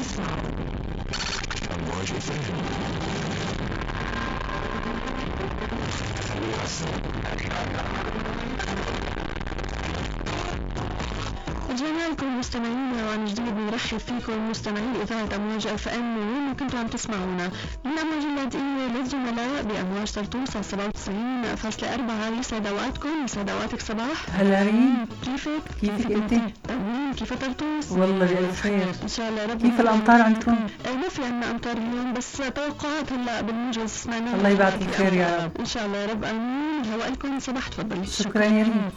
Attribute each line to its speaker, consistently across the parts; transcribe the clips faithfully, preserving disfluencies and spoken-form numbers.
Speaker 1: أمواج اف
Speaker 2: رجعنا لكم مستمعينا وعن جديد بنرحب فيكم مستمعين إذاعة أمواج اف ام وين كنتوا عم تسمعونا من أمواج اللادقية للزملاء بأمواج طرطوس على سبعة وتسعين فاصلة أربعة. يسعد أوقاتكم، يسعد أوقاتك صباح.
Speaker 3: هلا ريم،
Speaker 2: كيفك؟
Speaker 3: كيفك أنت؟
Speaker 2: تمام. كيف طرطوس؟
Speaker 3: والله بألف خير.
Speaker 2: إن شاء الله رب.
Speaker 3: كيف الأمطار عندكم؟
Speaker 2: ما في عنا أمطار اليوم بس توقعات هلا بالموجز سمعناها.
Speaker 3: الله يبارك الخير يا رب.
Speaker 2: إن شاء الله يا رب آمين. هواء لكم صباح. تفضلي.
Speaker 3: شكرا يا ريم.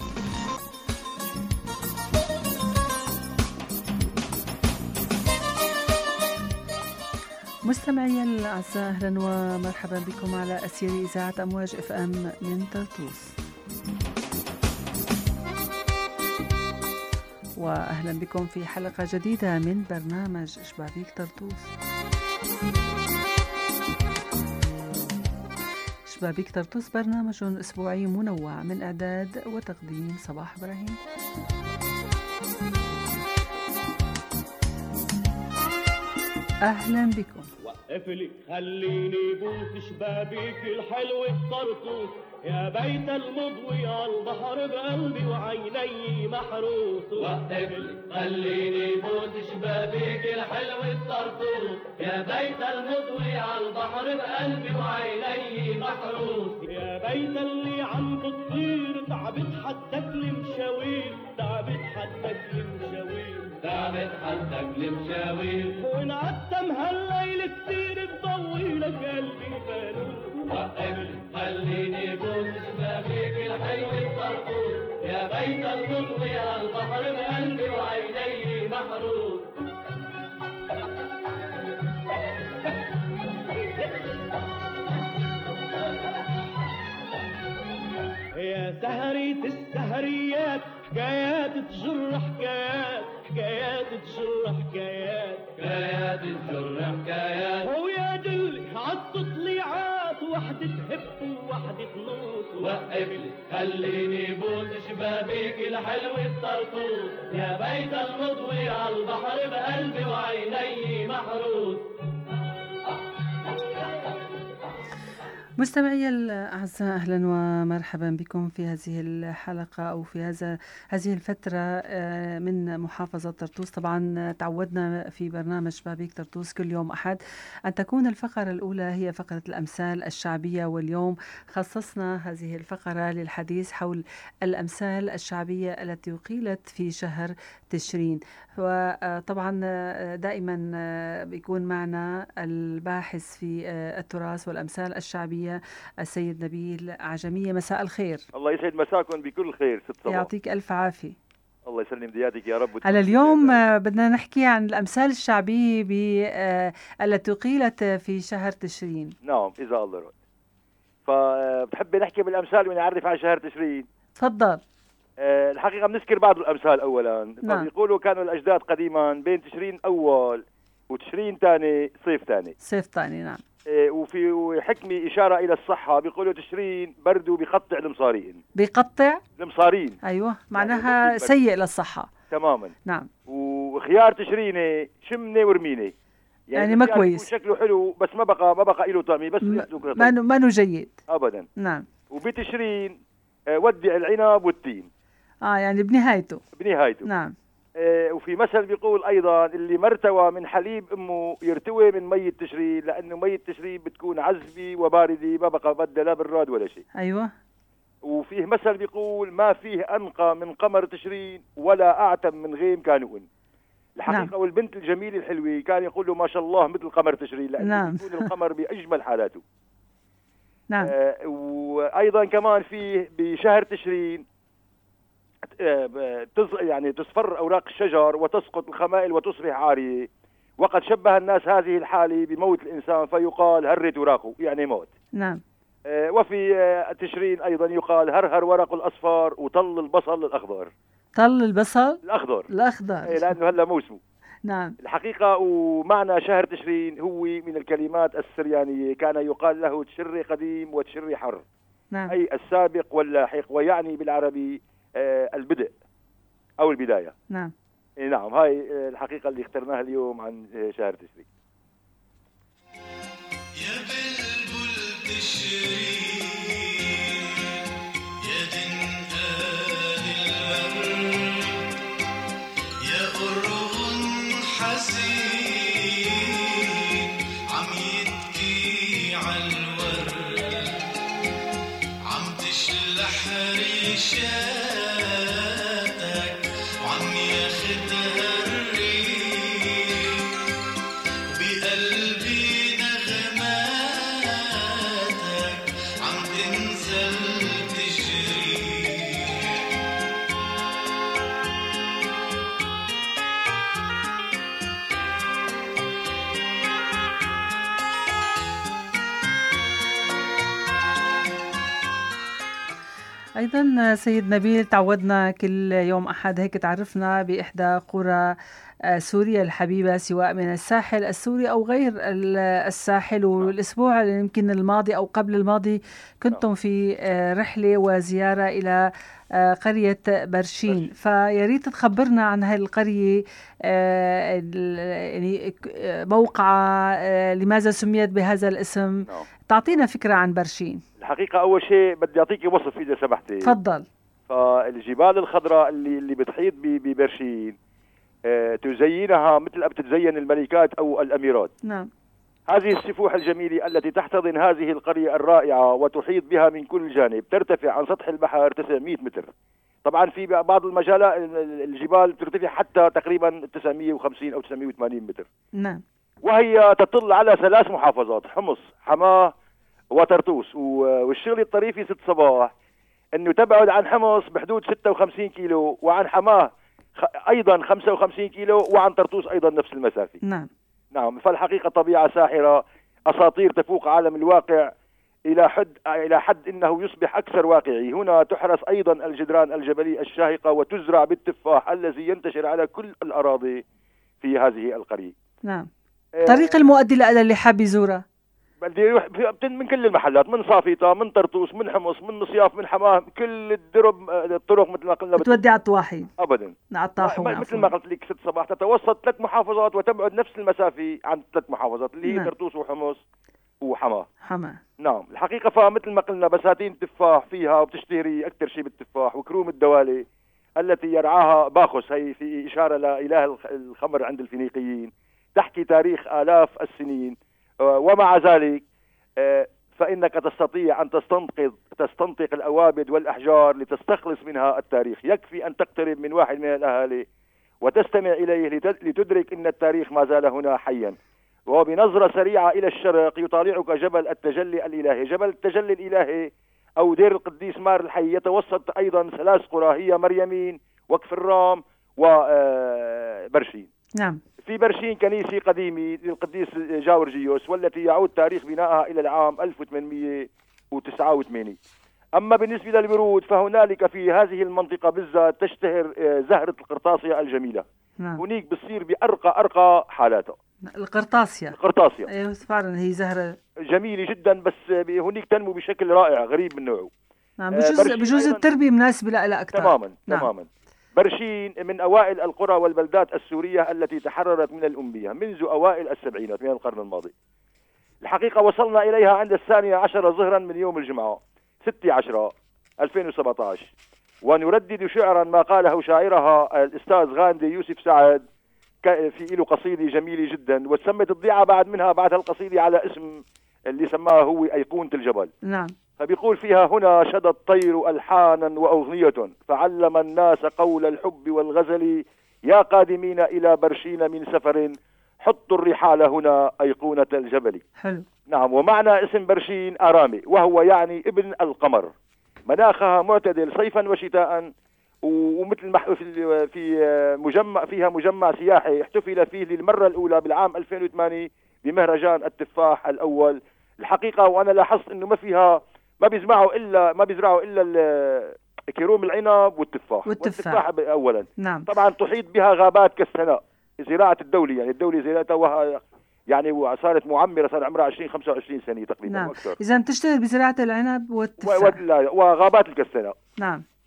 Speaker 3: مستمعي الأعزاء، أهلا ومرحبا بكم على أسير إذاعة أمواج اف ام من طرطوس، وأهلا بكم في حلقة جديدة من برنامج شبابيك طرطوس. شبابيك طرطوس برنامج أسبوعي منوع من إعداد وتقديم صباح إبراهيم. أهلا بكم.
Speaker 4: وقف لي خليني بوس شبابيك الحلو الطرطوس يا بيت المضوي على البحر بقلبي وعيني محروس. وقف لي خليني بوس شبابيك الحلو الطرطوس يا بيت المضوي على البحر بقلبي وعيني محروس. يا بيت اللي عم بتطير تعبت حدك المشاوير، تعبت حدك المشاوير، تعبت حدك المشاوير، ونعتم هالليل كتير بضوي لك قلبي فانوس. وقف خليني بوس شبابيك الحلو الطرطوس يا بيت المضوي على البحر بقلبي وعيني محروس. يا سهرية السهريات حكايات تجر حكايات، حكايات تجر حكايات، حكايات تجر حكايات، ويا دلي عالتطليعات وحدة تهب ووحدة تنوس. وقف لي خليني بوس شبابيك الحلو الطرطوس يا بيت المضوي على البحر بقلبي وعيني محروس.
Speaker 3: مستمعي الأعزاء، أهلا ومرحبا بكم في هذه الحلقة أو في هذا هذه الفترة من محافظة طرطوس. طبعا تعودنا في برنامج شبابيك طرطوس كل يوم أحد أن تكون الفقرة الأولى هي فقرة الأمثال الشعبية، واليوم خصصنا هذه الفقرة للحديث حول الأمثال الشعبية التي أقيلت في شهر تشرين. وطبعا دائما بيكون معنا الباحث في التراث والأمثال الشعبية السيد نبيل عجمية. مساء الخير.
Speaker 5: الله يسعد مساكم بكل خير ست صباح.
Speaker 3: يعطيك ألف عافية.
Speaker 5: الله يسلم دياتك يا رب.
Speaker 3: على اليوم بدنا نحكي عن الأمثال الشعبية التي قيلت في شهر تشرين.
Speaker 5: نعم إذا الله رأى. فبتحبي نحكي بالأمثال ونعرف عن شهر تشرين؟
Speaker 3: تفضل.
Speaker 5: أه الحقيقة بنذكر بعض الأمثال أولا.
Speaker 3: نعم.
Speaker 5: يقولوا كانوا الأجداد قديما بين تشرين أول وتشرين ثاني صيف ثاني.
Speaker 3: صيف ثاني نعم.
Speaker 5: وفي حكمة إشارة إلى الصحة بيقولوا تشرين برده بيقطع المصارين.
Speaker 3: بيقطع
Speaker 5: المصارين.
Speaker 3: أيوة معناها يعني سيء للصحة تماما. نعم.
Speaker 5: وخيار تشرينه شمنة ورمينة يعني,
Speaker 3: يعني ما كويس،
Speaker 5: شكله حلو بس ما بقى ما بقى له طعمه بس
Speaker 3: م... ما ما نو جيد
Speaker 5: أبدا.
Speaker 3: نعم.
Speaker 5: وبتشرين ودع العنب والتين.
Speaker 3: آه يعني بنهايته.
Speaker 5: بنهايته
Speaker 3: نعم.
Speaker 5: آه وفي مثل بيقول أيضا اللي مرتوى من حليب أمه يرتوي من مية تشرين، لأنه مية تشرين بتكون عذبة وباردة ما بقى بدها لا براد ولا شيء.
Speaker 3: أيوة.
Speaker 5: وفيه مثل بيقول ما فيه أنقى من قمر تشرين ولا أعتم من غيم كانون. الحقيقة نعم. والبنت الجميلة الحلوة كان يقول له ما شاء الله مثل قمر تشرين، لأنه نعم. يكون القمر بأجمل حالاته.
Speaker 3: نعم.
Speaker 5: آه وأيضا كمان فيه بشهر تشرين يعني تصفر أوراق الشجر وتسقط الخمائل وتصبح عارية، وقد شبه الناس هذه الحالة بموت الإنسان فيقال هرت وراقه يعني موت.
Speaker 3: نعم.
Speaker 5: آه وفي آه تشرين أيضا يقال هرهر ورق الأصفر وطل البصل الأخضر.
Speaker 3: طل البصل
Speaker 5: الأخضر
Speaker 3: الأخضر
Speaker 5: آه لأنه هلا موسمه.
Speaker 3: نعم.
Speaker 5: الحقيقة ومعنى شهر تشرين هو من الكلمات السريانية، كان يقال له تشري قديم وتشري حر.
Speaker 3: نعم.
Speaker 5: أي السابق واللاحق، ويعني بالعربي آه البدء أو البداية.
Speaker 3: نعم.
Speaker 5: نعم، هاي الحقيقة اللي اخترناها اليوم عن شهر تشرين.
Speaker 1: يا بلبل تشرين يا دنقال الورد يا قرغن حزين عم يبكي عالورد عم تشلح ريشاتك وعم ياخدها الريح بقلبي نغماتك عم تنزل تجري.
Speaker 3: أيضا سيد نبيل، تعودنا كل يوم أحد هيك تعرفنا بإحدى قرى سوريا الحبيبة، سواء من الساحل السوري أو غير الساحل. والأسبوع يمكن الماضي أو قبل الماضي كنتم في رحلة وزيارة إلى قرية برشين، فياريت تخبرنا عن هذه القرية، يعني موقعها، لماذا سميت بهذا الاسم؟ تعطينا فكرة عن برشين.
Speaker 5: الحقيقة أول شيء بدي أعطيكي وصف إذا سمحتي.
Speaker 3: تفضل.
Speaker 5: فالجبال الخضراء اللي اللي بتحيط ببرشين آه تزينها مثل ما بتتزين الملكات أو الأميرات.
Speaker 3: نعم.
Speaker 5: هذه السفوح الجميلة التي تحتضن هذه القرية الرائعة وتحيط بها من كل جانب، ترتفع عن سطح البحر تسعمائة متر. طبعا في بعض المجالات الجبال ترتفع حتى تقريبا تسعمائة وخمسين أو تسعمائة وثمانين متر.
Speaker 3: نعم.
Speaker 5: وهي تطل على ثلاث محافظات: حمص، حماه، وطرطوس. والشغل الطريفي ست صباح انه تبعد عن حمص بحدود ستة وخمسين كيلو، وعن حماه ايضا خمسة وخمسين كيلو، وعن طرطوس ايضا نفس المسافه.
Speaker 3: نعم.
Speaker 5: نعم. فالحقيقه طبيعه ساحره، اساطير تفوق عالم الواقع الى حد الى حد انه يصبح اكثر واقعي. هنا تحرس ايضا الجدران الجبليه الشاهقه، وتزرع بالتفاح الذي ينتشر على كل الاراضي في هذه القريه.
Speaker 3: نعم. طريق المؤدي لها اللي حاب يزورها
Speaker 5: بدي يروح من كل المحلات، من صافيطة، من طرطوس، من حمص، من مصياف، من حماه، كل الدرب الطرق مثل ما قلنا
Speaker 3: بتودي على الطواحين.
Speaker 5: ابدا
Speaker 3: على الطاحون.
Speaker 5: مثل ما قلت لك ست صباح تتوسط ثلاث محافظات وتبعد نفس المسافه عن ثلاث محافظات اللي هي نعم. طرطوس وحمص وحماه.
Speaker 3: حماه.
Speaker 5: نعم. الحقيقه فمثل ما قلنا بساتين تفاح فيها، وبتشتهري اكثر شيء بالتفاح، وكروم الدوالي التي يرعاها باخوس، هي في اشاره لاله الخمر عند الفينيقيين، تحكي تاريخ آلاف السنين. ومع ذلك فإنك تستطيع أن تستنقذ تستنطق الأوابد والأحجار لتستخلص منها التاريخ. يكفي أن تقترب من واحد من الأهالي وتستمع إليه لتدرك أن التاريخ ما زال هنا حيا. وبنظرة سريعة إلى الشرق يطالعك جبل التجلي الإلهي. جبل التجلي الإلهي أو دير القديس مار الحي يتوسط أيضا ثلاث قرى، هي مريمين وكف الرام وبرشين.
Speaker 3: نعم.
Speaker 5: في برشين كنيسة قديمة للقديس جاورجيوس، والتي يعود تاريخ بنائها إلى العام ألف وثمانمائة وتسعة وثمانين. أما بالنسبة للورود فهنالك في هذه المنطقة بالذات تشتهر زهرة القرطاسية الجميلة. نعم. هناك بتصير بأرقى أرقى حالاتها.
Speaker 3: القرطاسية.
Speaker 5: القرطاسية.
Speaker 3: أيوة فعلا هي زهرة
Speaker 5: جميلة جدا، بس هناك تنمو بشكل رائع غريب من نوعه.
Speaker 3: نعم. بجوز, بجوز التربية مناسبة لها أكثر.
Speaker 5: تماما.
Speaker 3: نعم.
Speaker 5: تماما. برشين من أوائل القرى والبلدات السورية التي تحررت من الأمية منذ أوائل السبعينات من القرن الماضي. الحقيقة وصلنا إليها عند الثانية عشر ظهرا من يوم الجمعة ستة عشرة ألفين وسبعة عشر، ونردد شعرا ما قاله شاعرها الأستاذ غاندي يوسف سعد، في له قصيدة جميلة جدا، وتسمت الضيعة بعد منها بعد هالقصيدة على اسم اللي سماها هو أيقونة الجبل.
Speaker 3: نعم.
Speaker 5: فبيقول فيها: هنا شد الطير ألحانا وأغنية، فعلم الناس قول الحب والغزل، يا قادمين إلى برشين من سفر، حطوا الرحال هنا أيقونة الجبل.
Speaker 3: حلو.
Speaker 5: نعم. ومعنى اسم برشين آرامي، وهو يعني ابن القمر. مناخها معتدل صيفا وشتاء، ومثل ما في في مجمع فيها مجمع سياحي احتفل فيه للمرة الأولى بالعام ألفين وثمانية بمهرجان التفاح الأول. الحقيقة وأنا لاحظت إنه ما فيها ما بيزرعوا إلا ما بيزرعوا إلا كروم العنب والتفاح.
Speaker 3: والتفاح,
Speaker 5: والتفاح أولا.
Speaker 3: نعم.
Speaker 5: طبعا تحيط بها غابات كالسناء، زراعة الدولة، يعني الدولة زراعتها يعني صارت معمرة، صار عمرها عشرين خمسة وعشرين سنة تقريبا.
Speaker 3: نعم.
Speaker 5: أكثر.
Speaker 3: إذا بتشتغل بزراعة العنب والتفاح
Speaker 5: وغابات الكسناء.
Speaker 3: نعم.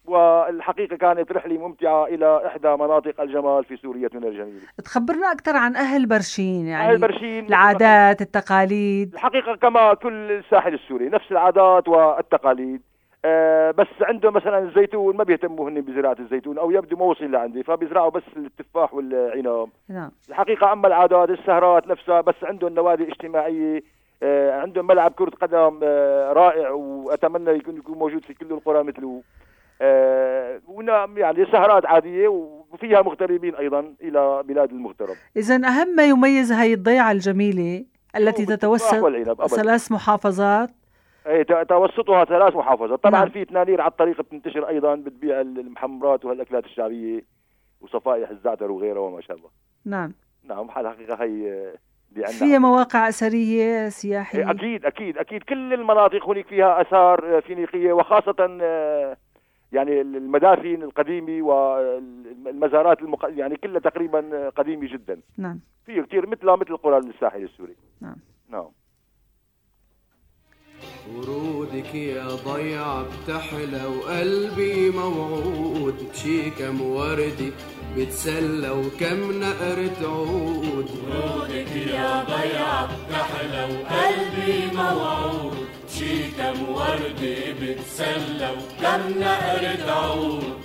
Speaker 5: والحقيقة كانت رحلة ممتعة إلى إحدى مناطق الجمال في سوريتنا الجميلة.
Speaker 3: تخبرنا أكثر عن أهل برشين، يعني
Speaker 5: أهل برشين
Speaker 3: العادات التقاليد.
Speaker 5: الحقيقة كما كل الساحل السوري نفس العادات والتقاليد، أه بس عندهم مثلا الزيتون ما بيهتموا هن بزراعة الزيتون، أو يبدو ما وصل لعندي، فبيزرعوا بس التفاح والعنب.
Speaker 3: نعم.
Speaker 5: الحقيقة أما العادات السهرات نفسها، بس عندهم نوادي اجتماعية، أه عندهم ملعب كرة قدم أه رائع، وأتمنى يكون يكون موجود في كل القرى مثله. أه يعني سهرات عادية وفيها مغتربين أيضا إلى بلاد المغترب.
Speaker 3: إذن أهم ما يميز هاي الضيعة الجميلة التي تتوسط ثلاث محافظات.
Speaker 5: ايه توسطها ثلاث محافظات طبعا. نعم. في تنانير على الطريق بتنتشر ايضا بتبيع المحمرات وهالاكلات الشعبيه وصفائح الزعتر وغيرها وما شابه.
Speaker 3: نعم
Speaker 5: نعم. الحقيقه هي
Speaker 3: فيها مواقع اثريه سياحيه.
Speaker 5: إيه اكيد اكيد اكيد كل المناطق هناك فيها اثار فينيقيه، وخاصه يعني المدافن القديمه والمزارات المق... يعني كلها تقريبا قديمه جدا.
Speaker 3: نعم.
Speaker 5: في كثير مثلها مثل قرى الساحل السوري.
Speaker 3: نعم.
Speaker 5: نعم.
Speaker 6: ورودك يا ضيعة بتحلى وقلبي موعود بشي كم وردي بتسلى وكم نقرة عود.
Speaker 1: ورودك يا ضيعة بتحلى وقلبي موعود بشي كم وردي بتسلى وكم نقرة عود.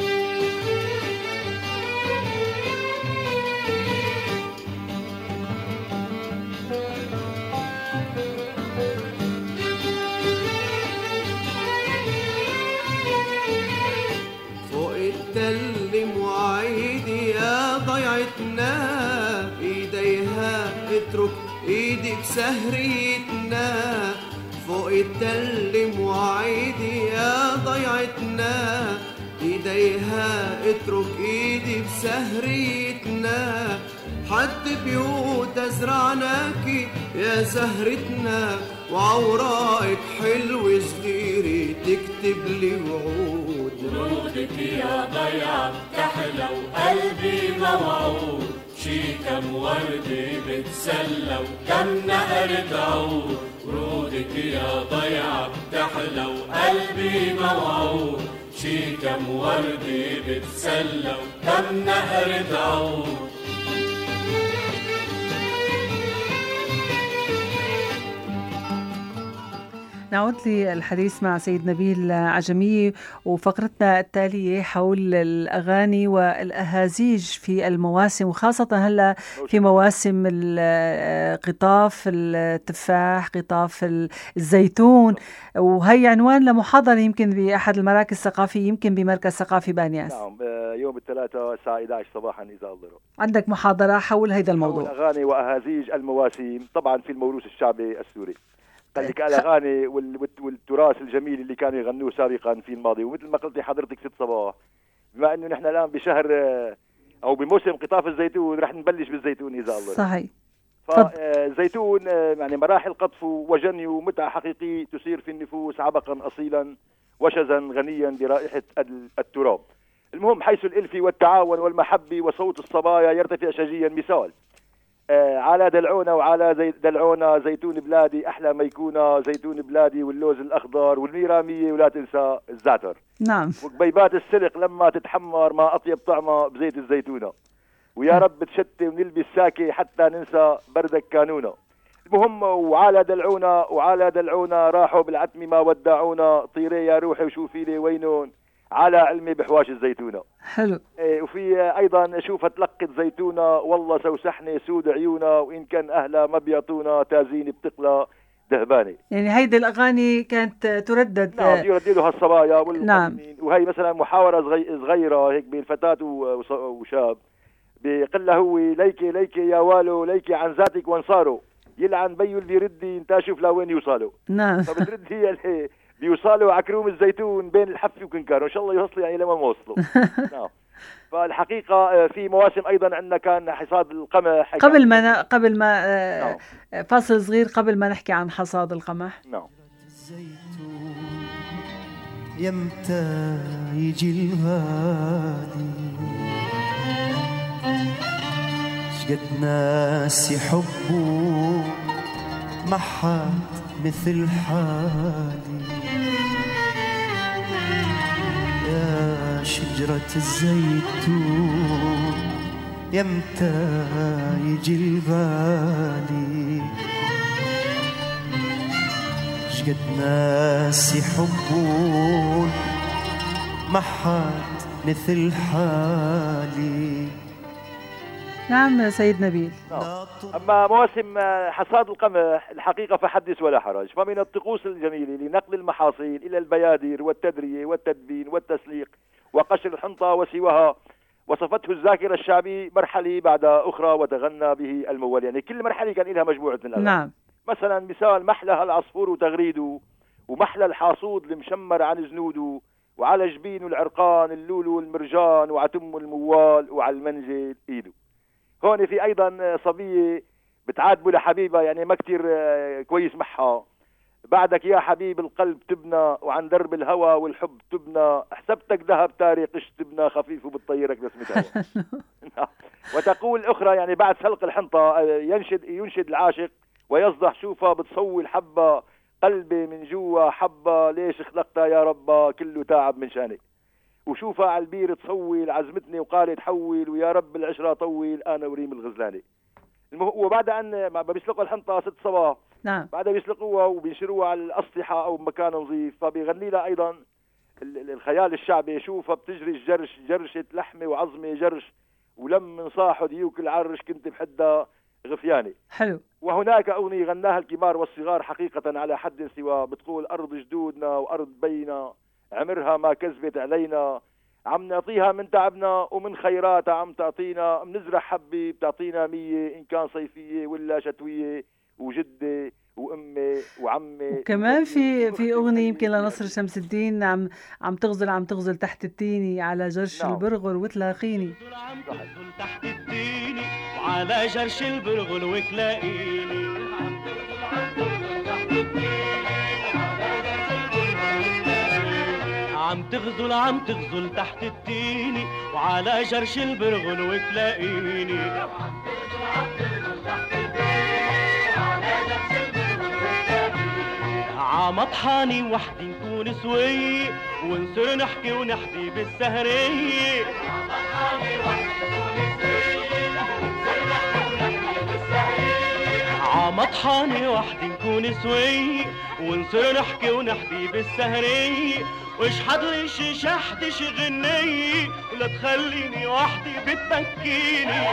Speaker 6: تلم وعيدي يا ضيعتنا ايديها اترك ايدك سهريتنا. فوق التلم وعيدي يا ضيعتنا ايديها اترك ايدي بسهريتنا. حد بيوت ازرعناكي يا زهرتنا وعوراك حلوة صغيرة تكتب لي وعود.
Speaker 1: ورودك يا ضيعة بتحلى وقلبي موعود شي كم وردة بتسلى وكم نقرة عود. ورودك يا ضيعة بتحلى وقلبي موعود شي كم وردة بتسلى وكم نقرة عود.
Speaker 3: نعود للحديث مع سيد نبيل عجمي وفقرتنا التالية حول الأغاني والأهازيج في المواسم، وخاصة هلا في مواسم القطاف التفاح، قطاف الزيتون، وهي عنوان لمحاضرة يمكن بأحد المراكز الثقافية، يمكن بمركز ثقافي بانياس.
Speaker 5: نعم، يوم الثلاثاء الساعة إحدى عشرة صباحا إذا الله.
Speaker 3: عندك محاضرة حول هذا الموضوع،
Speaker 5: حول أغاني وأهازيج المواسم طبعا في الموروث الشعبي السوري. قال لك الأغاني والتراث الجميل اللي كانوا يغنوه سابقا في الماضي. ومثل ما قلتي حضرتك ست صباح، بما أنه نحن الآن بشهر أو بموسم قطاف الزيتون رح نبلش بالزيتون إذا الله.
Speaker 3: صحيح.
Speaker 5: فالزيتون يعني مراحل قطفه وجنيه ومتعة حقيقي تثير في النفوس عبقا أصيلا وشزا غنيا برائحة التراب. المهم حيث الإلف والتعاون والمحبة وصوت الصبايا يرتفع شجيا مثال على دلعونا وعلى زي دلعونا زيتون بلادي أحلى ما يكون زيتون بلادي واللوز الأخضر والميرامية ولا تنسى الزعتر.
Speaker 3: نعم.
Speaker 5: وقبيبات السلق لما تتحمر ما أطيب طعمة بزيت الزيتونة. ويا رب تشتي ونلبس ساكي حتى ننسى بردك كانونا. المهم وعلى دلعونا وعلى دلعونا راحوا بالعتمة ما ودعونا طيري يا روحي وشوفي لي وينون على علمي بحواش الزيتونة.
Speaker 3: حلو.
Speaker 5: إيه وفي أيضا شوفها تلقت زيتونة والله سوسحني سود عيونا وإن كان أهلا ما بيعطونا تازين بتقلى دهباني.
Speaker 3: يعني هيدي الأغاني كانت تردد.
Speaker 5: نعم يرددوا هالصبايا والمؤمنين.
Speaker 3: نعم.
Speaker 5: وهي مثلا محاورة صغيرة هيك بين فتاة وشاب بيقول له هو ليكي ليكي يا والو ليكي عن ذاتك وانصاره يلعن بيو اللي ردي انت شوف لوين يوصلوا.
Speaker 3: نعم.
Speaker 5: فبترد هي اللي بيوصلوا عكروم الزيتون بين الحف وكنكار، وان شاء الله يوصلوا يعني لما ما وصلوا. نعم. فالحقيقه في مواسم ايضا عندنا كان حصاد القمح.
Speaker 3: قبل ما قبل ما آه نعم. فاصل صغير قبل ما نحكي عن حصاد القمح.
Speaker 5: نعم.
Speaker 7: الزيتون يمتى يجي الغالي شقد ناس يحبوا ما حد مثل حالي يا شجرة الزيتون يمتى يجي الغالي شقد ناس يحبون ما حد مثل حالي.
Speaker 3: نعم سيد نبيل.
Speaker 5: أما مواسم حصاد القمح الحقيقة فحدث ولا حرج، فمن الطقوس الجميلة لنقل المحاصيل إلى البيادر والتدرية والتدبين والتسليق وقشر الحنطة وسواها، وصفته الذاكرة الشعبي مرحلة بعد أخرى وتغنى به الموال، يعني كل مرحلة كان لها مجموعة من الأغاني.
Speaker 3: نعم.
Speaker 5: مثلا مثال محلى العصفور وتغريده، ومحلى الحاصود المشمر عن زنوده، وعلى جبين العرقان اللولو والمرجان، وعتم الموال وعلى المنجل ايده. هون في ايضا صبيه بتعاتبه لحبيبها، يعني ما كتير كويس معها، بعدك يا حبيب القلب تبنى وعن درب الهوى والحب تبنى، حسبتك ذهب تاريقش تبنى خفيف وبتطيرك نسمتها. وتقول اخرى يعني بعد سلق الحنطه ينشد ينشد العاشق ويصدح شوفها بتصوي الحبه قلبي من جوا حبه ليش خلقتها يا ربا كله تعب من شانك، وشوفها على البير تصول عزمتني وقالت حول ويا رب العشره طول انا وريم الغزلاني. وبعد ان بيسلقوا الحنطه ست صباح
Speaker 3: نعم
Speaker 5: بعدها بيسلقوها وبينشروها على الاسطحه او مكان نظيف، فبيغني لها ايضا الخيال الشعبي، شوفها بتجري الجرش جرشه لحمه وعظمه جرش، ولم من صاحوا ديوك العرش كنت بحدها غفياني.
Speaker 3: حلو.
Speaker 5: وهناك أغنية غناها الكبار والصغار حقيقة على حد سواء، بتقول أرض جدودنا وأرض بينا عمرها ما كذبت علينا، عم نعطيها من تعبنا ومن خيراتها عم تعطينا، بنزرع حبة بتعطينا مية إن كان صيفية ولا شتوية، وجدة وأمي وعمي.
Speaker 3: وكمان في في أغنية يمكن لنصر شمس الدين عم عم تغزل عم تغزل تحت التيني على جرش نعم. البرغل وتلاقيني،
Speaker 4: عم تغزل تحت التيني وعلى جرش البرغل وتلاقيني، عم تغزل عم تغزل تحت التيني وعلى جرش البرغل وتلاقيني، عمطحاني وحدي نكون سوي ونصير نحكي ونحكي بالسهرية، عمطحاني وحدي نكون سوي ونصير نحكي ونحكي بالسهرية، عمطحاني وحدي نكون سوي ونصير نحكي ونحكي بالسهرية، وش حضرش شحتش غنية ولا تخليني وحدي بتبكيني.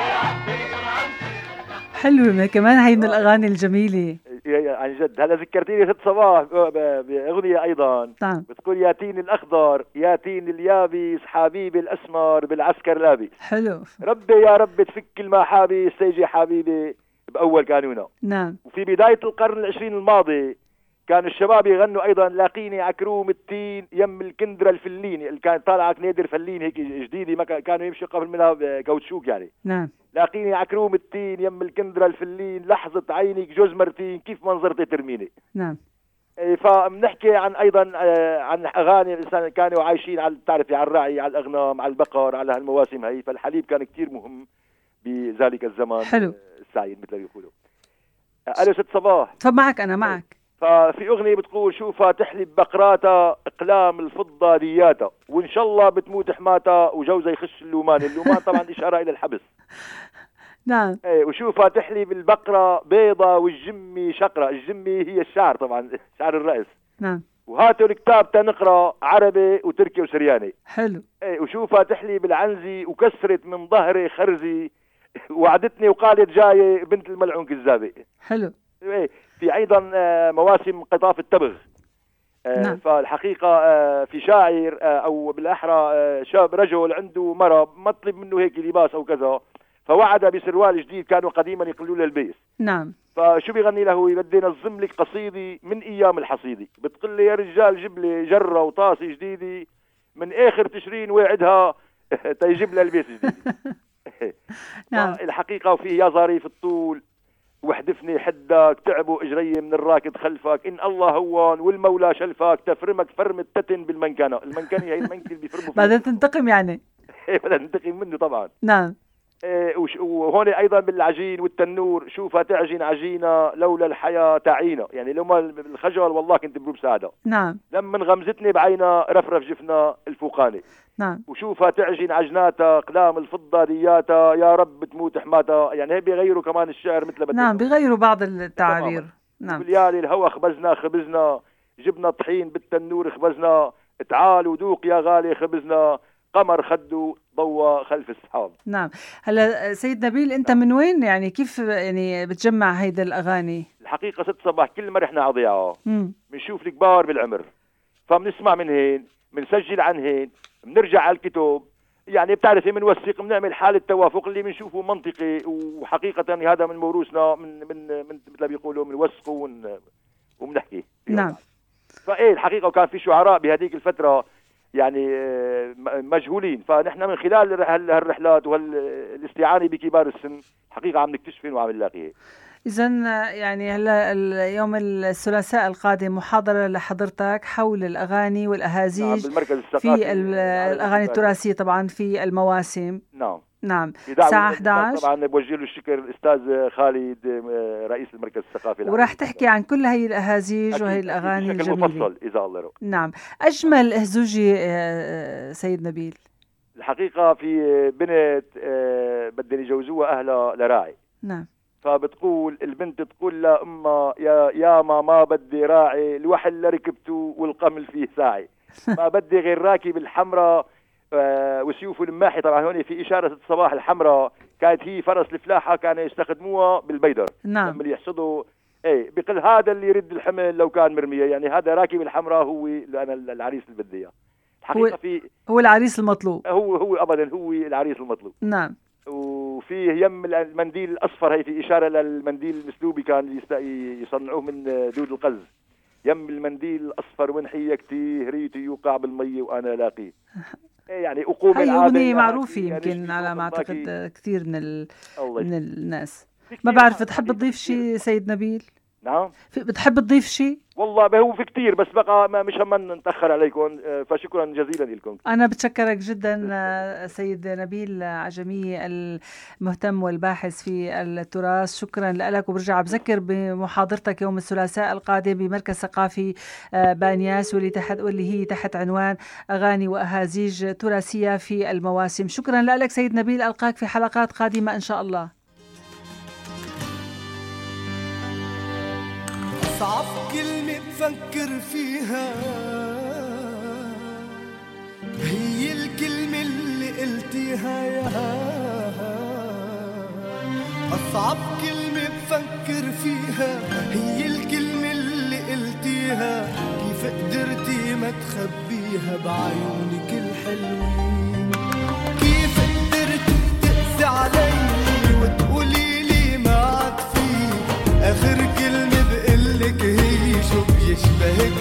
Speaker 3: حلوة ما كمان هاي من الأغاني الجميلة
Speaker 5: عن جد. هلا ذكرتيني ست صباح بأغنية أيضا
Speaker 3: طبعا.
Speaker 5: بتقول يا تين الأخضر يا تين اليابس حبيبي الأسمر بالعسكر لابس.
Speaker 3: حلو.
Speaker 5: ربي يا رب تفك المحابس سيجي حبيبي بأول كانونا.
Speaker 3: نعم.
Speaker 5: وفي بداية القرن العشرين الماضي كان الشباب يغنوا أيضا لاقيني عكروم التين يم الكندرة الفلين، اللي كانت طالعة كنيدر فلين هيك جديدة ما كانوا يمشوا قبل منها كاوتشوك يعني.
Speaker 3: نعم.
Speaker 5: لاقيني عكروم التين يم الكندرة الفلين لحظة عينك جوز مرتين كيف منظرتي ترميني.
Speaker 3: نعم.
Speaker 5: فبنحكي عن أيضا عن أغاني الإنسان كانوا عايشين على تعرفي على الرعي على الأغنام على البقر على هالمواسم هي، فالحليب كان كتير مهم بذلك الزمان.
Speaker 3: حلو.
Speaker 5: السعيد مثل ما يقولوا. ألو ست صباح.
Speaker 3: طب معك أنا معك.
Speaker 5: ففي أغنية بتقول شوفها تحلب بقراتا اقلام الفضة دياتا وإن شاء الله بتموت حماتا وجوزها يخش اللومان. اللومان طبعا إشارة إلى الحبس.
Speaker 3: نعم.
Speaker 5: ايه وشوفها تحلب البقرة بيضة والجمي شقرة. الجمي هي الشعر طبعا شعر الرأس.
Speaker 3: نعم.
Speaker 5: وهاتوا الكتاب تنقرأ عربي وتركي وسرياني.
Speaker 3: حلو.
Speaker 5: ايه وشوفها تحلب العنزي وكسرت من ظهري خرزي وعدتني وقالت جاية بنت الملعون كذابة.
Speaker 3: حلو.
Speaker 5: ايه في ايضا مواسم قطاف التبغ.
Speaker 3: نعم.
Speaker 5: فالحقيقة في شاعر او بالاحرى شاب رجل عنده مرة مطلب منه هيك لباس او كذا، فوعد بسروال جديد كانوا قديما يقولوا له البيس.
Speaker 3: نعم.
Speaker 5: فشو بيغني له؟ بدي نظم لك قصيدي من ايام الحصيدي، بتقول لي يا رجال جيب لي جره وطاسه جديده من اخر تشرين وعدها تيجيب لها البيس جديد.
Speaker 3: نعم.
Speaker 5: الحقيقه وفيه يا ظريف الطول واحدفني حدك تعبوا اجري من الراكد خلفك ان الله هون والمولى شلفك تفرمك فرم التتن بالمنكنه. المنكنه هي المنكل اللي بيفرموا
Speaker 3: بعدين تنتقم يعني.
Speaker 5: بدها تنتقم منه طبعا.
Speaker 3: نعم.
Speaker 5: إيه وهون ايضا بالعجين والتنور، شوفها تعجن عجينه لولا الحياه تعينا، يعني لو ما الخجل والله كنت بروب سعاده.
Speaker 3: نعم.
Speaker 5: لما غمزتني بعينها رفرف جفنا الفوقاني.
Speaker 3: نعم.
Speaker 5: وشوفها تعجن عجناتها اقلام الفضه دياتها يا رب تموت حماتها، يعني هي بيغيروا كمان الشعر مثل بدنا.
Speaker 3: نعم بيغيروا بعض التعابير. نعم.
Speaker 5: باليالي الهوا خبزنا خبزنا، جبنا طحين بالتنور خبزنا، تعال وذوق يا غالي خبزنا، قمر خده ضوى خلف السحاب.
Speaker 3: نعم. هلا سيد نبيل انت من وين يعني كيف يعني بتجمع هيدا الاغاني؟
Speaker 5: الحقيقه ست صباح كل ما رحنا عضيعه بنشوف الكبار بالعمر، فبنسمع من هين، بنسجل عن هين، بنرجع على الكتب، يعني بتعرفي بنوثق، بنعمل حاله توافق اللي بنشوفه منطقي، وحقيقه هذا من موروثنا، من من من مثل ما بيقولوا بنوثقه ون وبنحكي.
Speaker 3: نعم.
Speaker 5: فايه الحقيقه وكان في شعراء بهذيك الفتره يعني مجهولين، فنحن من خلال هالرحلات وهالاستعانه بكبار السن حقيقه عم نكتشفهم وعم نلاقيه.
Speaker 3: إذن يعني هلا اليوم الثلاثاء القادم محاضرة لحضرتك حول الأغاني والأهازيج.
Speaker 5: نعم بالمركز الثقافي
Speaker 3: في الأغاني التراثية طبعا في المواسم.
Speaker 5: نعم.
Speaker 3: نعم الساعة أحد عشر.
Speaker 5: طبعا بوجه له الشكر الأستاذ خالد رئيس المركز الثقافي،
Speaker 3: وراح تحكي عن كل هي الأهازيج وهي الأغاني الجميلة
Speaker 5: بشكل مفصل إذا الله رأى.
Speaker 3: نعم. أجمل هزوجي سيد نبيل؟
Speaker 5: الحقيقة في بنت بدهم يجوزوها أهلها لراعي.
Speaker 3: نعم.
Speaker 5: فبتقول البنت تقول لأمها يا ياما ما بدي راعي، الوحل اللي ركبته والقمل فيه ساعي، ما بدي غير راكب الحمراء آه وسيوف الماحي. طبعا هون في إشارة الصباح الحمراء كانت هي فرس الفلاحة كانوا يستخدموها بالبيدر.
Speaker 3: نعم.
Speaker 5: لما يحصدوا ايه بقل هذا اللي يرد الحمل لو كان مرمية، يعني هذا راكب الحمراء هو أنا العريس اللي بدي اياه.
Speaker 3: هو, في هو العريس المطلوب.
Speaker 5: هو هو أبدا هو العريس المطلوب.
Speaker 3: نعم.
Speaker 5: وفيه يم المنديل الأصفر، هي في إشارة للمنديل المسلوبي كان يصنعوه من دود القز. يم المنديل الأصفر ونحية كتير ريتي يوقع بالمية وأنا لاقيه. يعني أقوم
Speaker 3: هي أغنية معروفة يمكن يعني على ما أعتقد كثير من ال... من الناس. ما بعرف بتحب تضيف شيء سيد نبيل؟
Speaker 5: نعم.
Speaker 3: بتحب تضيف شيء؟
Speaker 5: والله هو في كتير بس بقى ما مش هم نتأخر عليكم، فشكرا جزيلا لكم.
Speaker 3: أنا بتشكرك جدا سيد نبيل عجمي المهتم والباحث في التراث، شكرا لك. وبرجع بذكر بمحاضرتك يوم الثلاثاء القادم بمركز ثقافي بانياس واللي تحت واللي هي تحت عنوان أغاني وأهازيج تراثية في المواسم. شكرا لك سيد نبيل، ألقاك في حلقات قادمة إن شاء الله.
Speaker 6: أصعب كلمة بفكر فيها هي الكلمة اللي قلتيها يا أصعب كلمة بفكر فيها هي الكلمة اللي قلتيها، كيف قدرتي ما تخبيها بعيونك الحلوين، كيف قدرتي تقسي علي وتقولي لي ما عاد في آخر كلمة بقلك هي شو بيشبهك